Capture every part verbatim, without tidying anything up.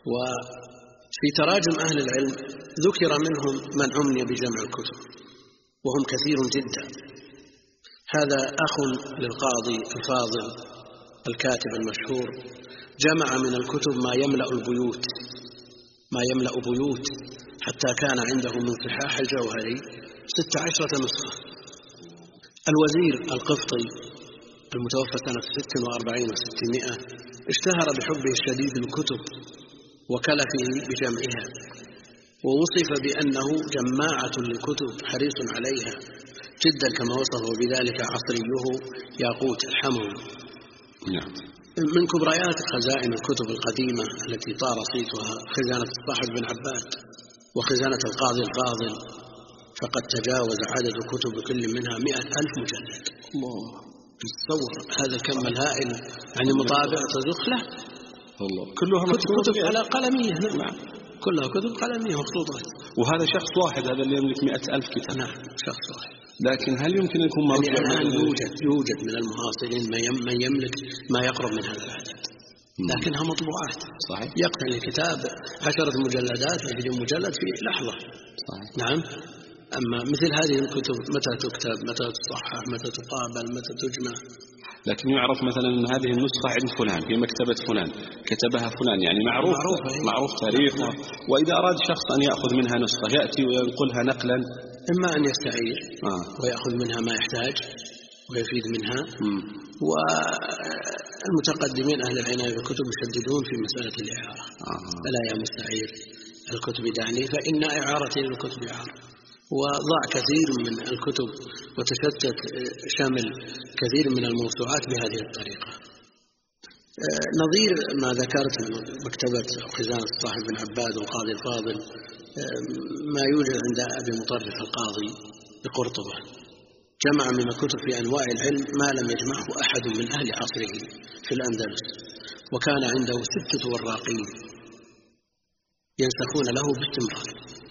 وفي تراجم أهل العلم ذكر منهم من عمي بجمع الكتب وهم كثير جدا. هذا أخ للقاضي الفاضل الكاتب المشهور جمع من الكتب ما يملأ البيوت ما يملأ بيوت حتى كان عنده من صحاح الجوهري ست عشرة نسخة. الوزير القفطي المتوفى سنة ست وأربعين وستمائة اشتهر بحبه الشديد للكتب وكلفه بجمعها، ووصف بأنه جماعة للكتب حريص عليها جدا كما وصفه بذلك عصريه ياقوت الحموي. من كبريات خزائن الكتب القديمة التي طار صيتها خزانة الصاحب بن عباد وخزانة القاضي الفاضل، فقد تجاوز عدد كتب كل منها مئة ألف مجلد. الله، تصور هذا الكم الهائل، يعني مطابع تزخله الله، كلها كتب على قلمية. نعم، كلها كتب قلمية مخطوطات. وهذا شخص واحد هذا اللي يملك مئة ألف كتاب. نعم، شخص واحد. لكن هل يمكن أن يكون مرجع؟ يعني الآن يوجد يوجد من المعاصرين من يملك ما يقرب من هذا العدد، لكنها مطبوعات. صحيح. يقتني الكتاب عشرة مجلدات عشرين مجلد في لحظة. صحيح. نعم. أما مثل هذه الكتب متى تكتب، متى تصحح، متى تقابل، متى تجمع. لكن يعرف مثلا أن هذه النسخة عند فلان في مكتبة فلان كتبها فلان، يعني معروف معروف, معروف تاريخه. وإذا أراد شخص أن يأخذ منها نسخة يأتي وينقلها نقلا، إما أن يستعير آه. ويأخذ منها ما يحتاج ويفيد منها. م. والمتقدمين أهل العناية بالكتب يشددون في مسألة الإعارة. آه. فلا يا مستعير الكتب دعني فإن إعارتي للكتب إعارة. وضع كثير من الكتب وتشتت شامل كثير من الموسوعات بهذه الطريقة. نظير ما ذكرت مكتبة خزانة صاحب بن عباد والقاضي الفاضل ما يوجد عند أبي مطرف القاضي بقرطبة، جمع من الكتب في أنواع العلم ما لم يجمعه أحد من أهل عصره في الأندلس، وكان عنده ستة وراقين ينسخون له باستمرار،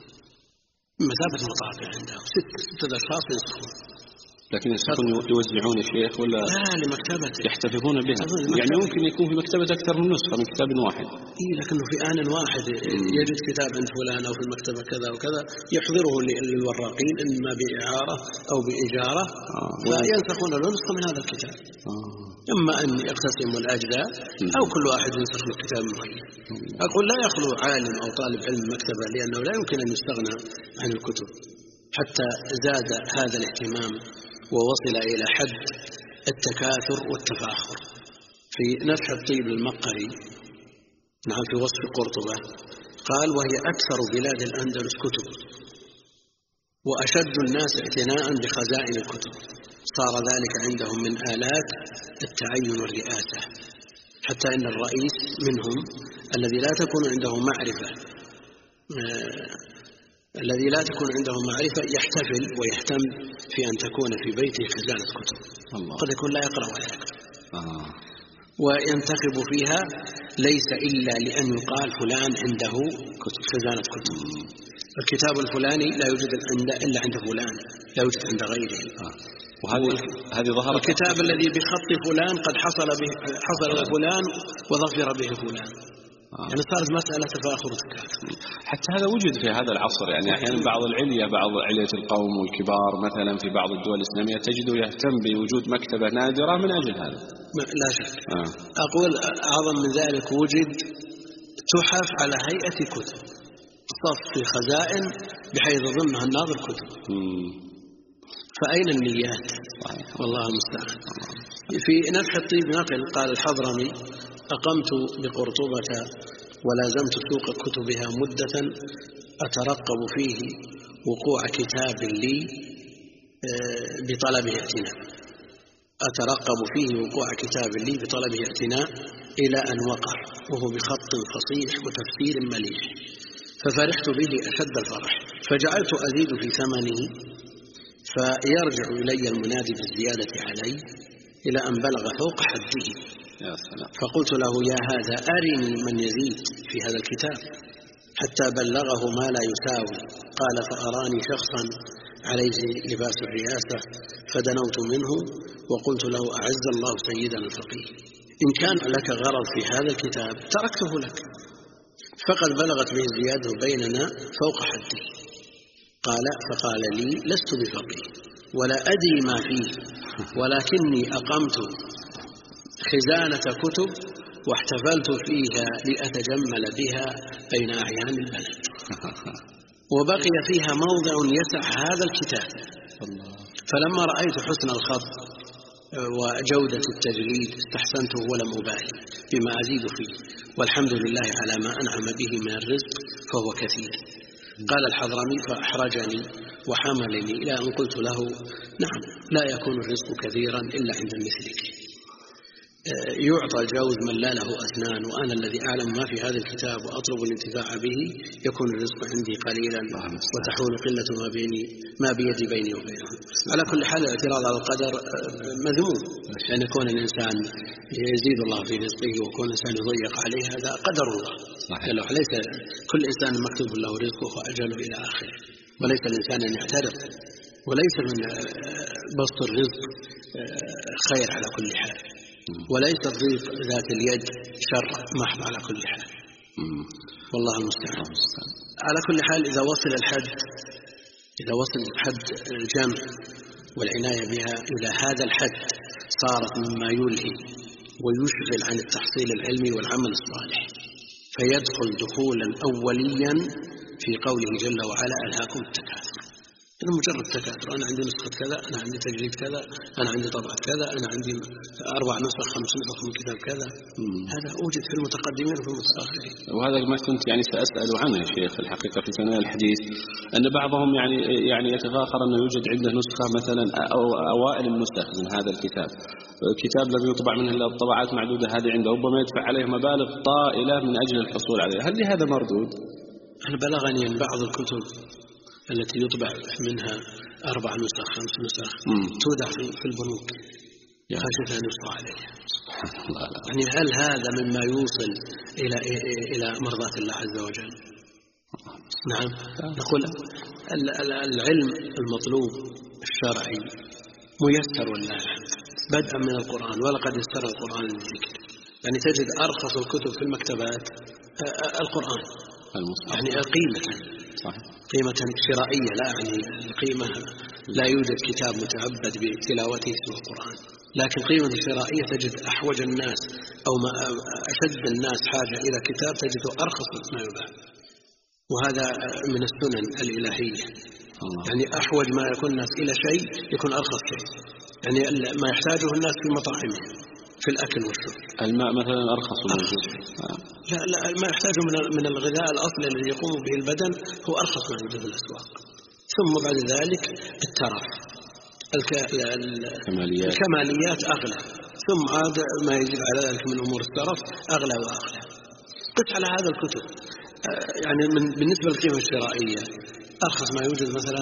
مسافة مطابع عنده ستة ستة أشخاص ينسخون. لكن ينسخون يوزعون الشيخ ولا لا لمكتبة يحتفظون بها؟ يعني ممكن يكون في مكتبة أكثر من نسخة من كتاب واحد. إيه، لكنه في آن واحد يجد كتاب عند فلان أو في المكتبة كذا وكذا يحضره للوراقين إما بإعارة أو بإجارة. آه. فينسخون له نسخة من هذا الكتاب. آه. إما أن يقتسموا الأجزاء أو كل واحد ينسخ له كتاب معين. أقول لا يخلو عالم أو طالب علم مكتبة، لأنه لا يمكن أن يستغنى عن الكتب. حتى زاد هذا الاهتمام ووصل إلى حد التكاثر والتفاخر. في نفح الطيب المقري نعم في وصف قرطبة قال: وهي أكثر بلاد الأندلس كتب وأشد الناس اعتناء بخزائن الكتب، صار ذلك عندهم من آلات التعين والرئاسة، حتى إن الرئيس منهم الذي لا تكون عنده معرفة آه الذي لا تكون عنده معرفة يحتفل ويهتم في أن تكون في بيته خزانة كتب. الله. قد يكون لا يقرأ ولا يكتب. آه. وينتخب فيها ليس إلا لأن يقال فلان عنده كتب خزانة كتب. الكتاب الفلاني لا يوجد إلا عند فلان، لا يوجد عند غيره. آه. وهذه هذه ظهرت. الكتاب الذي بخط فلان قد حصل به حصل فلان وظفر به فلان. آه. يعني صارت مسألة تفاخر وتكاثر. حتى هذا وجد في هذا العصر، يعني أحيانا بعض العلية بعض علية القوم والكبار مثلا في بعض الدول الإسلامية تجده يهتم بوجود مكتبة نادرة من أجل هذا. لا شك. آه. أقول أعظم من ذلك وجد تحف على هيئة كتب صف في خزائن بحيث ظنها الناظر كتب. مم. فأين النيات؟ والله المستعان. في نفح الطيب نقل قال الحضرمي: أقمت بقرطبة ولازمت سوق كتبها مدة أترقب فيه وقوع كتاب لي بطلبه اعتناء أترقب فيه وقوع كتاب لي بطلبه اعتناء إلى أن وقع وهو بخط فصيح وتفسير مليح، ففرحت به أشد الفرح، فجعلت أزيد في ثمنه فيرجع إلي المنادي بالزيادة علي إلى أن بلغ فوق حده. فقلت له: يا هذا أرني من يزيد في هذا الكتاب، حتى بلغه ما لا يساوي. قال: فأراني شخصا عليه لباس الرئاسة فدنوت منه وقلت له: أعز الله سيدنا الفقيه، إن كان لك غرض في هذا الكتاب تركته لك، فقد بلغت به الزيادة بيننا فوق حدي. قال فقال لي لست بفقيه ولا أدري ما فيه، ولكني أقمت خزانة كتب واحتفلت فيها لأتجمل بها بين أعيان البلد، وبقي فيها موضع يسع هذا الكتاب. فلما رأيت حسن الخط وجودة التجريد استحسنته ولم أبالي بما أزيد فيه، والحمد لله على ما أنعم به من الرزق فهو كثير. قال الحضرمي فأحرجني وحملني إلى أن قلت له نعم لا يكون الرزق كثيرا إلا عند مثلك. يعطى الجوز من لا له أسنان، وأنا الذي أعلم ما في هذا الكتاب وأطلب الانتفاع به، يكون الرزق عندي قليلا وتحول قلة ما بيني ما بيدي بيني وبينه. على كل حال الاعتراض على القدر مذموم، لأن يكون الإنسان يزيد الله في رزقه ويكون الإنسان يضيق عليه، هذا قدر الله. لو ليس كل إنسان مكتوب له رزقه وأجله إلى آخره، وليس الإنسان أن يعترض، وليس من بسط الرزق خير على كل حال، وليس ضيق ذات اليد شر محض على كل حال. والله المستعان. على كل حال إذا وصل الحد إذا وصل حد الجمع والعناية بها إلى هذا الحد صارت مما يلهي ويشغل عن التحصيل العلمي والعمل الصالح، فيدخل دخولا أوليا في قوله جل وعلا ألهاكم التكاثر. إذا مجرد تكاثر، أنا عندي نسخة كذا، أنا عندي تجريد كذا، أنا عندي طبعة كذا، أنا عندي أربع نسخ خمس نسخ من كتاب كذا، مم. هذا أوجد في المتقدمين وفي المتأخرين. وهذا ما كنت يعني سأسأل عنه يا شيخ الحقيقة في ثنايا الحديث، أن بعضهم يعني يعني يتفاخر أنه يوجد عنده نسخة مثلا أو أوائل النسخ من هذا الكتاب، كتاب لم يطبع منه إلا الطبعات معدودة، هذه عنده ربما يدفع عليه مبالغ طائلة من أجل الحصول عليه. هل لهذا مردود؟ أنا بلغني أن بعض الكتب التي يطبع منها أربع نسخ خمس نسخ تودع في البنوك خشية أن يصبح عليها. يعني هل هذا مما يوصل إلى إلى مرضاة الله عز وجل؟ نعم. نقول العلم المطلوب الشرعي ميسر والله بدءا من القرآن، ولقد يسر القرآن للذكر. يعني تجد أرخص الكتب في المكتبات القرآن يعني قيمة صحيح. قيمة شرائية، لا يعني القيمة لا يوجد كتاب متعبد بتلاوته سوى القرآن، لكن قيمة شرائية تجد أحوج الناس أو ما أشد الناس حاجة إلى كتاب تجده أرخص ما يباع، وهذا من السنن الإلهية. الله. يعني أحوج ما يكون الناس إلى شيء يكون أرخص شيء، يعني ما يحتاجه الناس في مطاعمهم في الأكل والشرب. الماء مثلا أرخص من الجزء. لا لا ما يحتاجه من من الغذاء الأصلي الذي يقوم به البدن هو أرخص من في الأسواق. ثم بعد ذلك الترف الك... الكماليات. الكماليات أغلى، ثم عاد ما يجب على ذلك من أمور الترف أغلى وأغلى. قس على هذا الكتب يعني من بالنسبة للقيمة الشرائية أرخص ما يوجد مثلا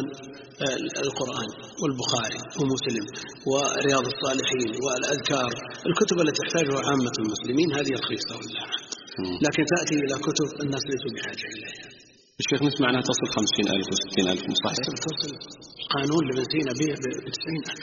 القرآن والبخاري ومسلم ورياض الصالحين والأذكار، الكتب التي تحتاجها عامة المسلمين هذه رخيصة والله، لكن تأتي إلى كتب الناس ليسوا بحاجة إليها. الشيخ نسمع أنها تصل خمسين ألف وستين ألف مصحف. تصل قانون لمن سينا به بتسعين ألف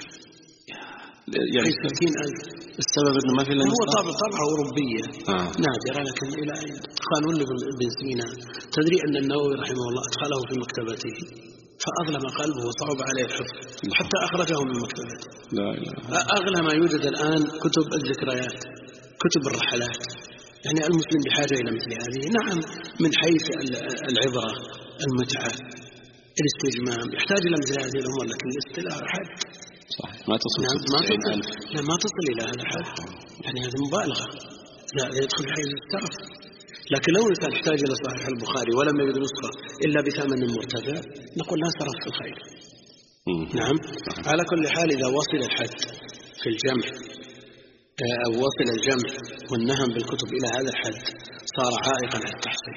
يعني ستين ألف. السبب أنه ما في هو طبع طبعة أوروبية آه. نادرة، لكن إلى قانون لابن سينا. تدري أن النووي رحمه الله أدخله في مكتبته فأظلم قلبه وصعب عليه الحفظ حتى أخرجه من مكتبته. لا لا. أغلى ما يوجد الآن كتب الذكريات، كتب الرحلات. يعني المسلم بحاجة إلى مثل هذه. نعم من حيث العبرة المتعة الاستجمام يحتاج إلى مثل هذه الأمور، لكن الاستلاء حد صحيح ما تصل نعم ما تصل لا ما تصل إلى هذا الحد، يعني هذه مبالغة، لا يدخل حيز الترف. لكن لو الإنسان احتاج إلى صحيح البخاري ولم يجد نسخة إلا بثمن مرتفع نقول لا سرف في الخير. نعم. على كل حال إذا وصل الحد في الجمع أو وصل الجمع والنهم بالكتب إلى هذا الحد صار عائقا عن التحصيل،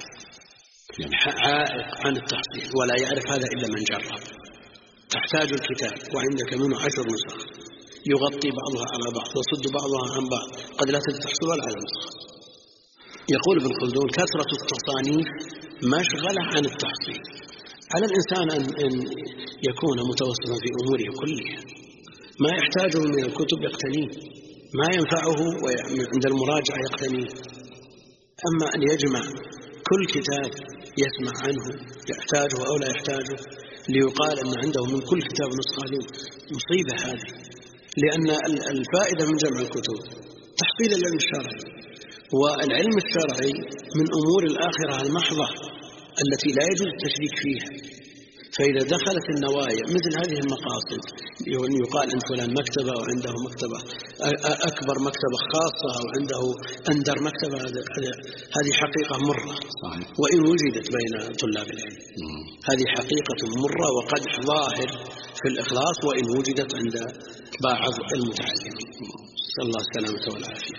عائق عن التحصيل، ولا يعرف هذا إلا من جرب. تحتاج الكتاب وعندك منه عشر نسخ يغطي بعضها على بعض ويصد بعضها عن بعض، قد لا تحصل على نسخة. يقول ابن خلدون كثرة التصانيف مشغلة عن التحصيل. على الإنسان أن يكون متوسطا في أموره كلها، ما يحتاجه من الكتب يقتنيه، ما ينفعه عند المراجعة يقتنيه. أما أن يجمع كل كتاب يسمع عنه يحتاجه أو لا يحتاجه ليقال أن عنده من كل كتاب نسخة. مصيبة هذه، لأن الفائدة من جمع الكتب تحصيل العلم الشرعي، والعلم الشرعي من أمور الآخرة المحضة التي لا يجوز التشريك فيها. فإذا دخلت النوايا مثل هذه المقاصد، يقال عند فلان مكتبة أو عنده مكتبة أكبر مكتبة خاصة أو عنده أندر مكتبة، هذه حقيقة مرة وإن وجدت بين طلاب العلم. هذه حقيقة مرة وقدح ظاهر في الإخلاص وإن وجدت عند بعض المتعلمين. صلى الله السلامة والعافية.